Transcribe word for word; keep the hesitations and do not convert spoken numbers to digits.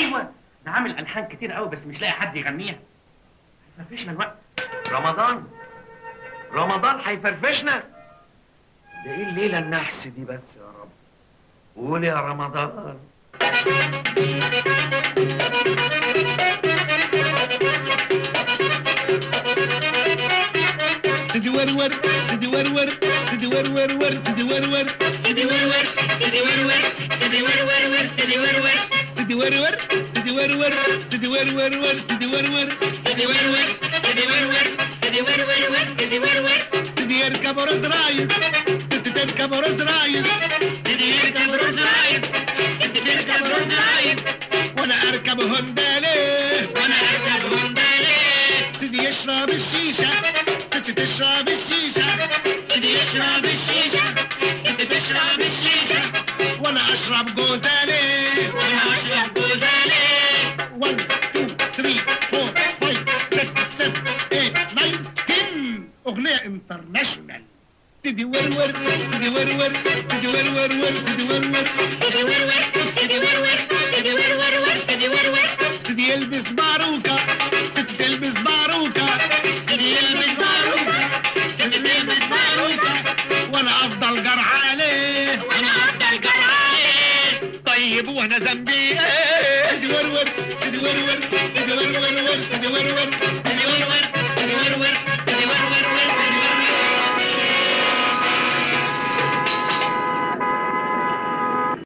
ايوه، ده عامل الحان كتير قوي بس مش لاقي حد يغنيها. هيفرفشنا الوقت. رمضان رمضان هيفرفشنا. ده ايه الليله النحس دي بس يا رب؟ قول يا رمضان. سيدي ورور سيدي ورور سيدي ورور ور سيدي ورور سيدي ورور سيدي ورور سيدي ورور سيدي ورور سيدي ورور سيدي ورور سيدي ورور ور سيدي ورور سيدي ورور سيدي ورور سيدي ورور سيدي ورور سيدي يركب رز رايد ست تركب رز رايد سيدي يركب رز رايد ست تركب رز رايد وانا اركب هندالي وانا اركب هندالي سيدي يشرب الشيشه ست تشرب الشيشه سيدي يشرب الشيشه ست تشرب الشيشه وانا اشرب جوزالي وانا اشرب جوزالي واحد اتنين تلاتة أربعة خمسة ستة سبعة تمانية تسعة عشرة اغنيه انترناشونال. سيدي ورور سيدي ورور سيدي ورور ور سيدي ورور سيدي ورور سيدي ورور سيدي ورور سيدي ورور سيدي يلبس باروكه ست تلبس باروكه سيدي يلبس باروكه ست تلبس باروكه وانا افضل جرح عليه وانا افضل جرح عليه. طيب وانا ذنبي ايه؟ سيدي ورور سيدي ورور